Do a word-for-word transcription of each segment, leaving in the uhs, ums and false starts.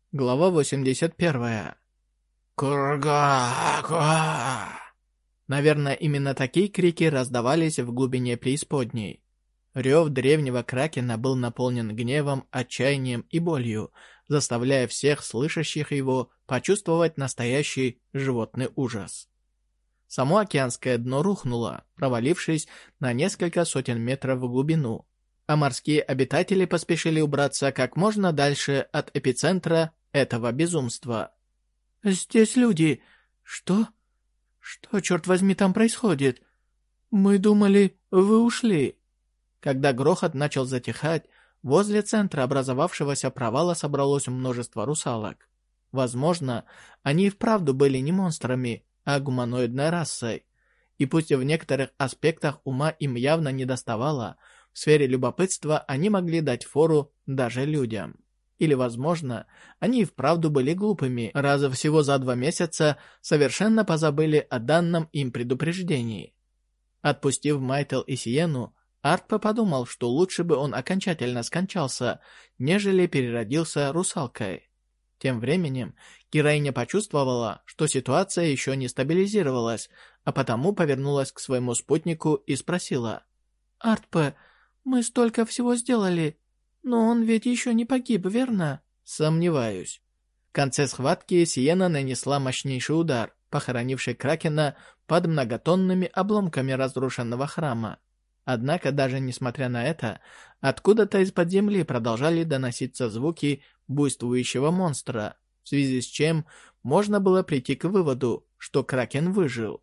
Глава восемьдесят первая. Курга-га! Наверное, именно такие крики раздавались в глубине преисподней. Рев древнего кракена был наполнен гневом, отчаянием и болью, заставляя всех слышащих его почувствовать настоящий животный ужас. Само океанское дно рухнуло, провалившись на несколько сотен метров в глубину, а морские обитатели поспешили убраться как можно дальше от эпицентра этого безумства. «Здесь люди! Что? Что, черт возьми, там происходит? Мы думали, вы ушли!» Когда грохот начал затихать, возле центра образовавшегося провала собралось множество русалок. Возможно, они и вправду были не монстрами, а гуманоидной расой. И пусть в некоторых аспектах ума им явно недоставало, в сфере любопытства они могли дать фору даже людям. Или, возможно, они и вправду были глупыми, раз всего за два месяца совершенно позабыли о данном им предупреждении. Отпустив Майтел и Сиену, Артпе подумал, что лучше бы он окончательно скончался, нежели переродился русалкой. Тем временем героиня почувствовала, что ситуация еще не стабилизировалась, а потому повернулась к своему спутнику и спросила: «Артпе, мы столько всего сделали, но он ведь еще не погиб, верно?» «Сомневаюсь». В конце схватки Сиена нанесла мощнейший удар, похоронивший Кракена под многотонными обломками разрушенного храма. Однако, даже несмотря на это, откуда-то из-под земли продолжали доноситься звуки буйствующего монстра, в связи с чем можно было прийти к выводу, что Кракен выжил.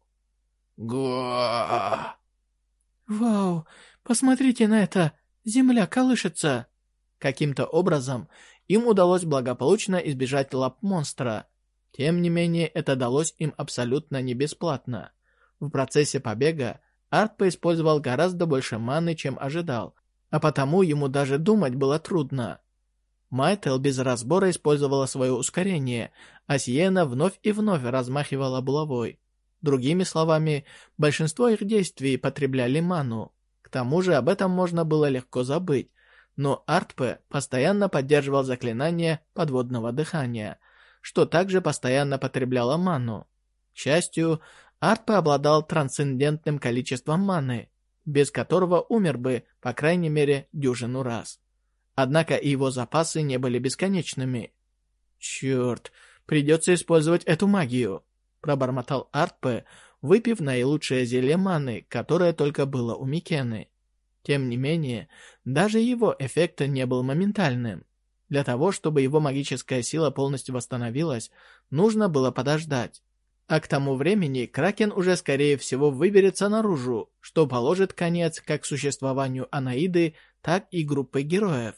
«Го!» «Вау! Посмотрите на это! Земля колышется!» Каким-то образом им удалось благополучно избежать лап монстра. Тем не менее, это далось им абсолютно не бесплатно. В процессе побега Артпе использовал гораздо больше маны, чем ожидал, а потому ему даже думать было трудно. Майтел без разбора использовала свое ускорение, а Сиена вновь и вновь размахивала булавой. Другими словами, большинство их действий потребляли ману. К тому же об этом можно было легко забыть, но Артпе постоянно поддерживал заклинание подводного дыхания, что также постоянно потребляло ману. К счастью, Артпе обладал трансцендентным количеством маны, без которого умер бы, по крайней мере, дюжину раз. Однако и его запасы не были бесконечными. «Черт, придется использовать эту магию», — пробормотал Артпе, выпив наилучшее зелье маны, которое только было у Микены. Тем не менее, даже его эффект не был моментальным. Для того, чтобы его магическая сила полностью восстановилась, нужно было подождать. А к тому времени Кракен уже скорее всего выберется наружу, что положит конец как существованию Анаиды, так и группы героев.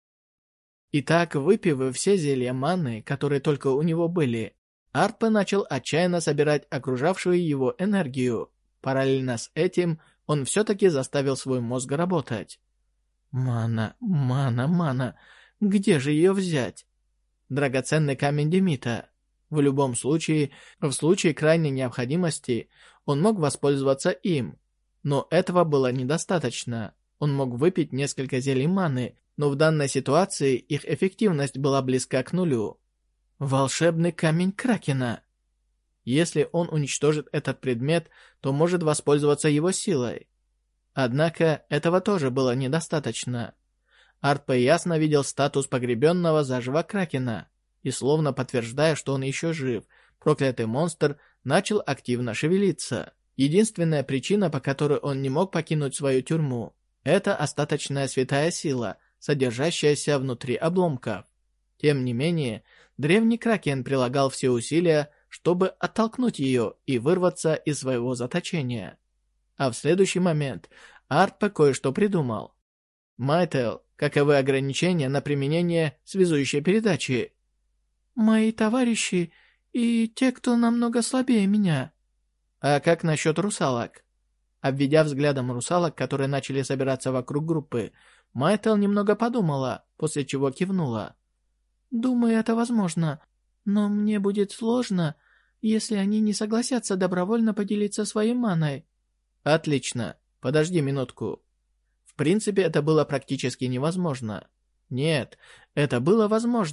Итак, выпив все зелья маны, которые только у него были, Артпе начал отчаянно собирать окружавшую его энергию. Параллельно с этим он все-таки заставил свой мозг работать. Мана, мана, мана, где же ее взять? Драгоценный камень Демита. В любом случае, в случае крайней необходимости, он мог воспользоваться им. Но этого было недостаточно. Он мог выпить несколько зелий маны, но в данной ситуации их эффективность была близка к нулю. Волшебный камень Кракена. Если он уничтожит этот предмет, то может воспользоваться его силой. Однако этого тоже было недостаточно. Артпе ясно видел статус погребенного заживо Кракена, и словно подтверждая, что он еще жив, проклятый монстр начал активно шевелиться. Единственная причина, по которой он не мог покинуть свою тюрьму, это остаточная святая сила, содержащаяся внутри обломков. Тем не менее, древний Кракен прилагал все усилия, чтобы оттолкнуть ее и вырваться из своего заточения. А в следующий момент Артпе кое-что придумал. «Майтел, каковы ограничения на применение связующей передачи?» «Мои товарищи и те, кто намного слабее меня». «А как насчет русалок?» Обведя взглядом русалок, которые начали собираться вокруг группы, Майтел немного подумала, после чего кивнула. «Думаю, это возможно, но мне будет сложно, если они не согласятся добровольно поделиться своей маной». «Отлично. Подожди минутку». В принципе, это было практически невозможно. Нет, это было возможно,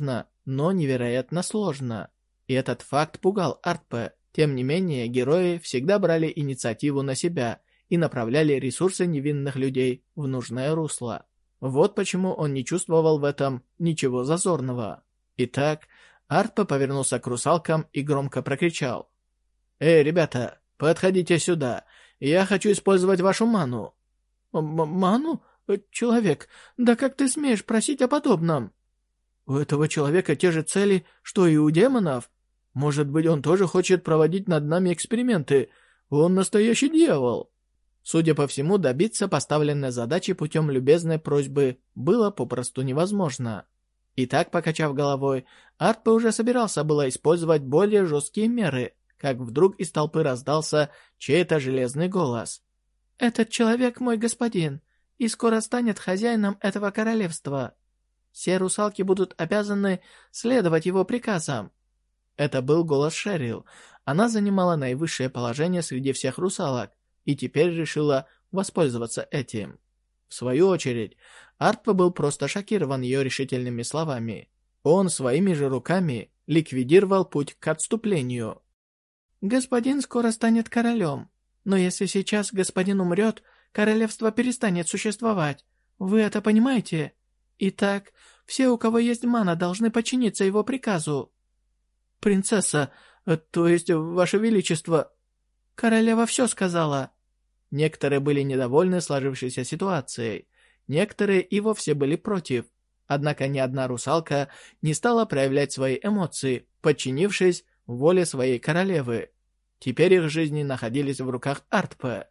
но невероятно сложно. И этот факт пугал Артпе. Тем не менее, герои всегда брали инициативу на себя и направляли ресурсы невинных людей в нужное русло. Вот почему он не чувствовал в этом ничего зазорного. Итак, Артпе повернулся к русалкам и громко прокричал: «Эй, ребята, подходите сюда, я хочу использовать вашу ману». М «Ману? Человек, да как ты смеешь просить о подобном? У этого человека те же цели, что и у демонов. Может быть, он тоже хочет проводить над нами эксперименты. Он настоящий дьявол». Судя по всему, добиться поставленной задачи путем любезной просьбы было попросту невозможно. И так, покачав головой, Артпе уже собирался было использовать более жесткие меры, как вдруг из толпы раздался чей-то железный голос. «Этот человек мой господин, и скоро станет хозяином этого королевства. Все русалки будут обязаны следовать его приказам». Это был голос Шерил. Она занимала наивысшее положение среди всех русалок и теперь решила воспользоваться этим. В свою очередь, Артпе был просто шокирован ее решительными словами. Он своими же руками ликвидировал путь к отступлению. «Господин скоро станет королем, но если сейчас господин умрет, королевство перестанет существовать. Вы это понимаете? Итак, все, у кого есть мана, должны подчиниться его приказу». «Принцесса, то есть, ваше величество...» «Королева все сказала». Некоторые были недовольны сложившейся ситуацией, некоторые и вовсе были против. Однако ни одна русалка не стала проявлять свои эмоции, подчинившись воле своей королевы. Теперь их жизни находились в руках Артпе.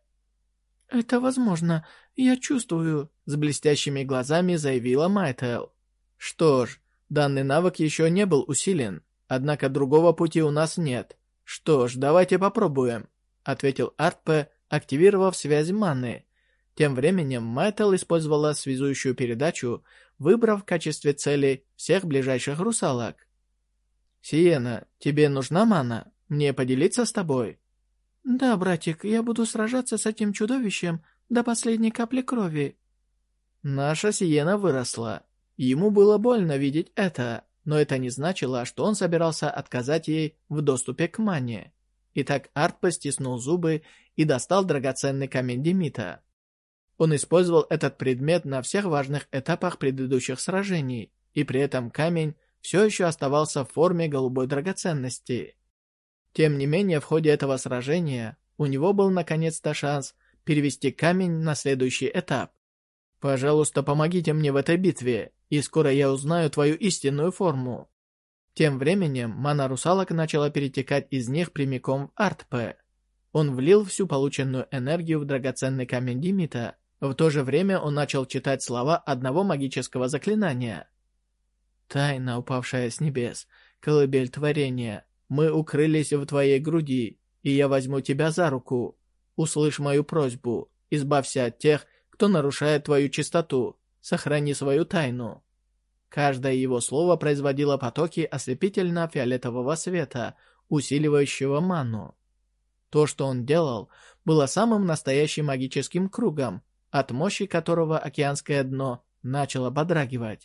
«Это возможно, я чувствую», — с блестящими глазами заявила Майтел. «Что ж, данный навык еще не был усилен, однако другого пути у нас нет. Что ж, давайте попробуем», — ответил Артпе, активировав связь маны. Тем временем Майтел использовала связующую передачу, выбрав в качестве цели всех ближайших русалок. «Сиена, тебе нужна мана? Мне поделиться с тобой?» «Да, братик, я буду сражаться с этим чудовищем до последней капли крови». Наша Сиена выросла. Ему было больно видеть это, но это не значило, что он собирался отказать ей в доступе к мане. Итак, Артпе стиснул зубы и достал драгоценный камень Демита. Он использовал этот предмет на всех важных этапах предыдущих сражений, и при этом камень все еще оставался в форме голубой драгоценности. Тем не менее, в ходе этого сражения у него был наконец-то шанс перевести камень на следующий этап. «Пожалуйста, помогите мне в этой битве, и скоро я узнаю твою истинную форму». Тем временем мана русалок начала перетекать из них прямиком в Артпе. Он влил всю полученную энергию в драгоценный камень Демита. В то же время он начал читать слова одного магического заклинания. «Тайна, упавшая с небес, колыбель творения, мы укрылись в твоей груди, и я возьму тебя за руку. Услышь мою просьбу, избавься от тех, кто нарушает твою чистоту, сохрани свою тайну». Каждое его слово производило потоки ослепительно-фиолетового света, усиливающего ману. То, что он делал, было самым настоящим магическим кругом, от мощи которого океанское дно начало подрагивать.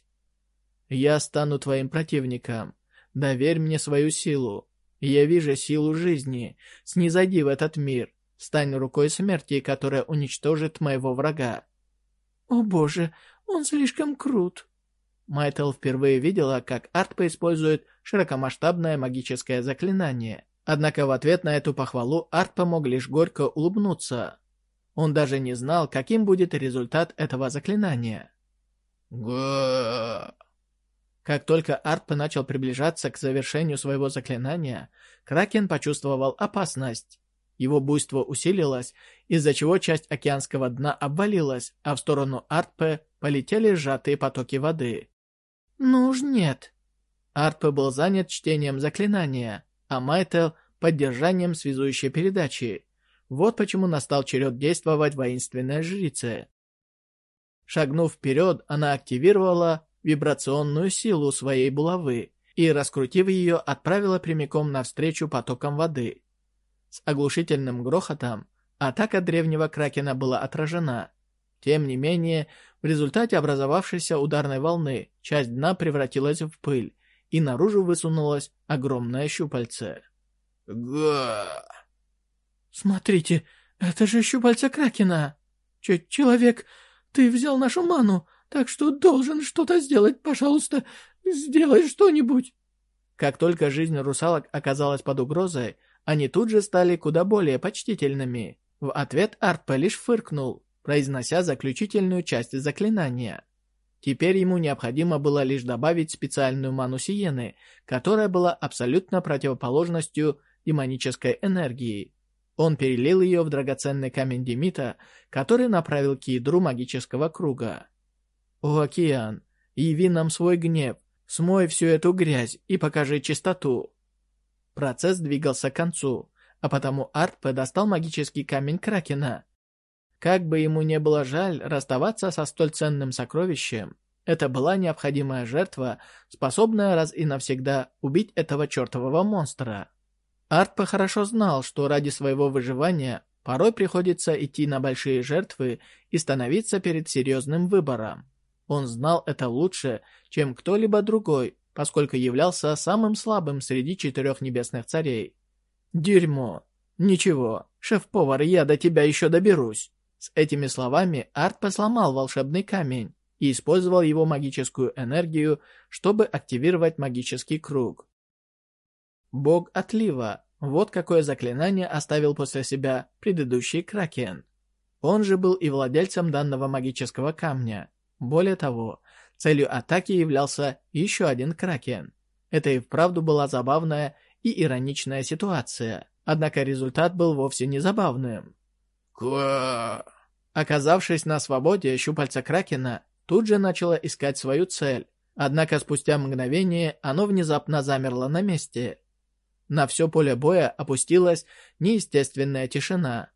«Я стану твоим противником. Доверь мне свою силу. Я вижу силу жизни. Снизойди в этот мир. Стань рукой смерти, которая уничтожит моего врага». «О боже, он слишком крут». Майтел впервые видела, как Артпе использует широкомасштабное магическое заклинание. Однако в ответ на эту похвалу Артпе мог лишь горько улыбнуться. Он даже не знал, каким будет результат этого заклинания. Га! Как только Артпе начал приближаться к завершению своего заклинания, Кракен почувствовал опасность. Его буйство усилилось, из-за чего часть океанского дна обвалилась, а в сторону Артпе полетели сжатые потоки воды. «Ну уж нет». Артпе был занят чтением заклинания, а Майтел — поддержанием связующей передачи. Вот почему настал черед действовать воинственной жрице. Шагнув вперед, она активировала вибрационную силу своей булавы и, раскрутив ее, отправила прямиком навстречу потокам воды. С оглушительным грохотом атака древнего кракена была отражена. Тем не менее, в результате образовавшейся ударной волны часть дна превратилась в пыль, и наружу высунулось огромное щупальце. Га! «Смотрите, это же щупальца Кракена! Ч Человек, ты взял нашу ману, так что должен что-то сделать, пожалуйста, сделай что-нибудь!» Как только жизнь русалок оказалась под угрозой, они тут же стали куда более почтительными. В ответ Артпе лишь фыркнул, произнося заключительную часть заклинания. Теперь ему необходимо было лишь добавить специальную ману Сиены, которая была абсолютно противоположностью демонической энергии. Он перелил ее в драгоценный камень Демита, который направил к ядру магического круга. «О, океан, яви нам свой гнев, смой всю эту грязь и покажи чистоту». Процесс двигался к концу, а потому Артпе достал магический камень Кракена. Как бы ему не было жаль расставаться со столь ценным сокровищем, это была необходимая жертва, способная раз и навсегда убить этого чертового монстра. Артпе хорошо знал, что ради своего выживания порой приходится идти на большие жертвы и становиться перед серьезным выбором. Он знал это лучше, чем кто-либо другой, поскольку являлся самым слабым среди четырех небесных царей. «Дерьмо! Ничего, шеф-повар, я до тебя еще доберусь!» С этими словами Артпе сломал волшебный камень и использовал его магическую энергию, чтобы активировать магический круг. Бог отлива. Вот какое заклинание оставил после себя предыдущий Кракен. Он же был и владельцем данного магического камня. Более того, целью атаки являлся еще один Кракен. Это и вправду была забавная и ироничная ситуация. Однако результат был вовсе не забавным. Ка! Оказавшись на свободе, щупальце Кракена тут же начало искать свою цель. Однако спустя мгновение оно внезапно замерло на месте. На все поле боя опустилась неестественная тишина.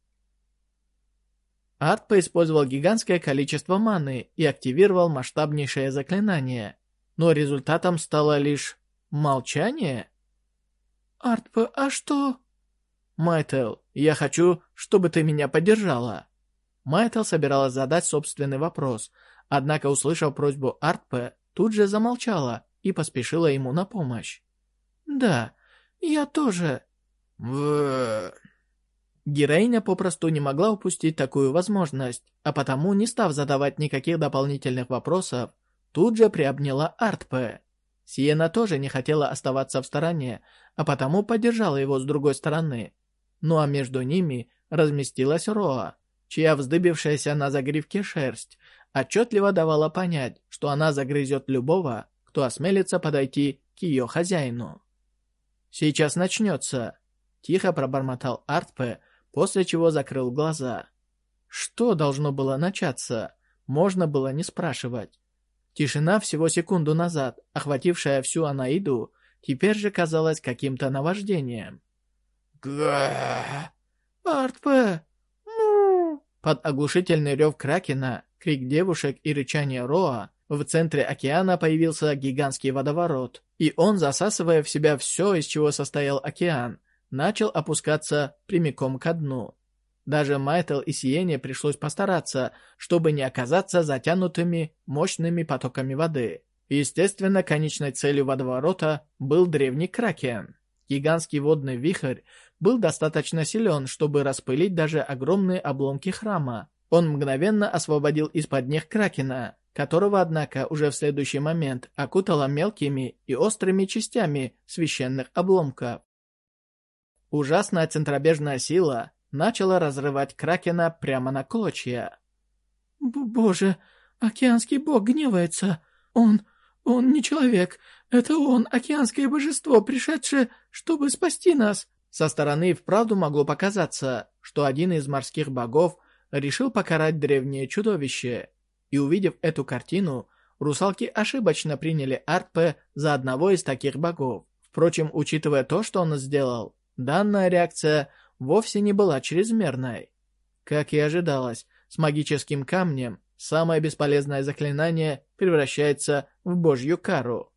Артпе использовал гигантское количество маны и активировал масштабнейшее заклинание. Но результатом стало лишь молчание. «Артпе, а что?» «Майтел, я хочу, чтобы ты меня поддержала». Майтел собиралась задать собственный вопрос, однако, услышав просьбу Артпе, тут же замолчала и поспешила ему на помощь. «Да, я тоже». В... Героиня попросту не могла упустить такую возможность, а потому, не став задавать никаких дополнительных вопросов, тут же приобняла Артпе. Сиена тоже не хотела оставаться в стороне, а потому поддержала его с другой стороны. Ну а между ними разместилась Роа, чья вздыбившаяся на загривке шерсть отчетливо давала понять, что она загрызет любого, кто осмелится подойти к ее хозяину. «Сейчас начнется», — тихо пробормотал Артпе, после чего закрыл глаза. Что должно было начаться, можно было не спрашивать. Тишина всего секунду назад, охватившая всю Анаиду, теперь же казалась каким-то наваждением. Га! «Артпе!» Под оглушительный рев Кракена, крик девушек и рычание Роа, в центре океана появился гигантский водоворот, и он, засасывая в себя все, из чего состоял океан, начал опускаться прямиком ко дну. Даже Майтел и Сиене пришлось постараться, чтобы не оказаться затянутыми мощными потоками воды. Естественно, конечной целью водоворота был древний Кракен. Гигантский водный вихрь был достаточно силен, чтобы распылить даже огромные обломки храма. Он мгновенно освободил из-под них Кракена, которого, однако, уже в следующий момент окутало мелкими и острыми частями священных обломков. Ужасная центробежная сила начала разрывать Кракена прямо на клочья. «Боже, океанский бог гневается! Он... он не человек! Это он, океанское божество, пришедшее, чтобы спасти нас!» Со стороны вправду могло показаться, что один из морских богов решил покарать древнее чудовище. И увидев эту картину, русалки ошибочно приняли Артпе за одного из таких богов. Впрочем, учитывая то, что он сделал, данная реакция вовсе не была чрезмерной. Как и ожидалось, с магическим камнем самое бесполезное заклинание превращается в божью кару.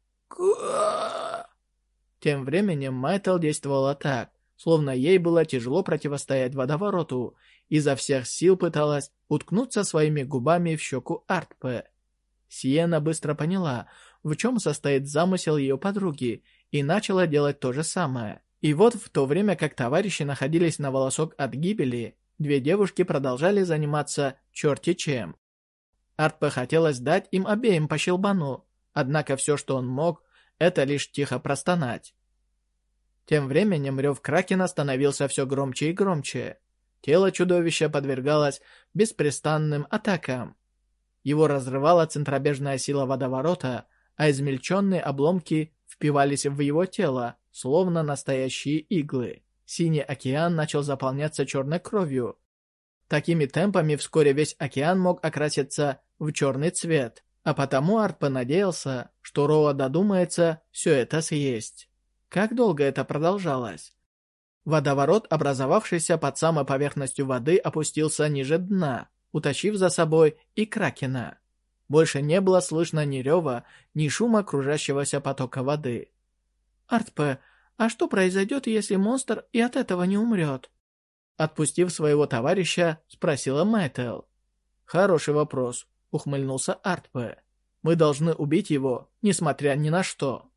Тем временем Майтел действовала так, словно ей было тяжело противостоять водовороту, изо всех сил пыталась уткнуться своими губами в щеку Артпе. Сиена быстро поняла, в чем состоит замысел ее подруги, и начала делать то же самое. И вот в то время, как товарищи находились на волосок от гибели, две девушки продолжали заниматься черти чем. Артпе хотелось дать им обеим по щелбану, однако все, что он мог, это лишь тихо простонать. Тем временем рев Кракена становился все громче и громче. Тело чудовища подвергалось беспрестанным атакам. Его разрывала центробежная сила водоворота, а измельченные обломки впивались в его тело, словно настоящие иглы. Синий океан начал заполняться черной кровью. Такими темпами вскоре весь океан мог окраситься в черный цвет, а потому Артпе надеялся, что Роа додумается все это съесть. Как долго это продолжалось? Водоворот, образовавшийся под самой поверхностью воды, опустился ниже дна, утащив за собой и Кракена. Больше не было слышно ни рева, ни шума кружащегося потока воды. «Артпе, а что произойдет, если монстр и от этого не умрет?» Отпустив своего товарища, спросила Мэтел. «Хороший вопрос», — ухмыльнулся Артпе. «Мы должны убить его, несмотря ни на что».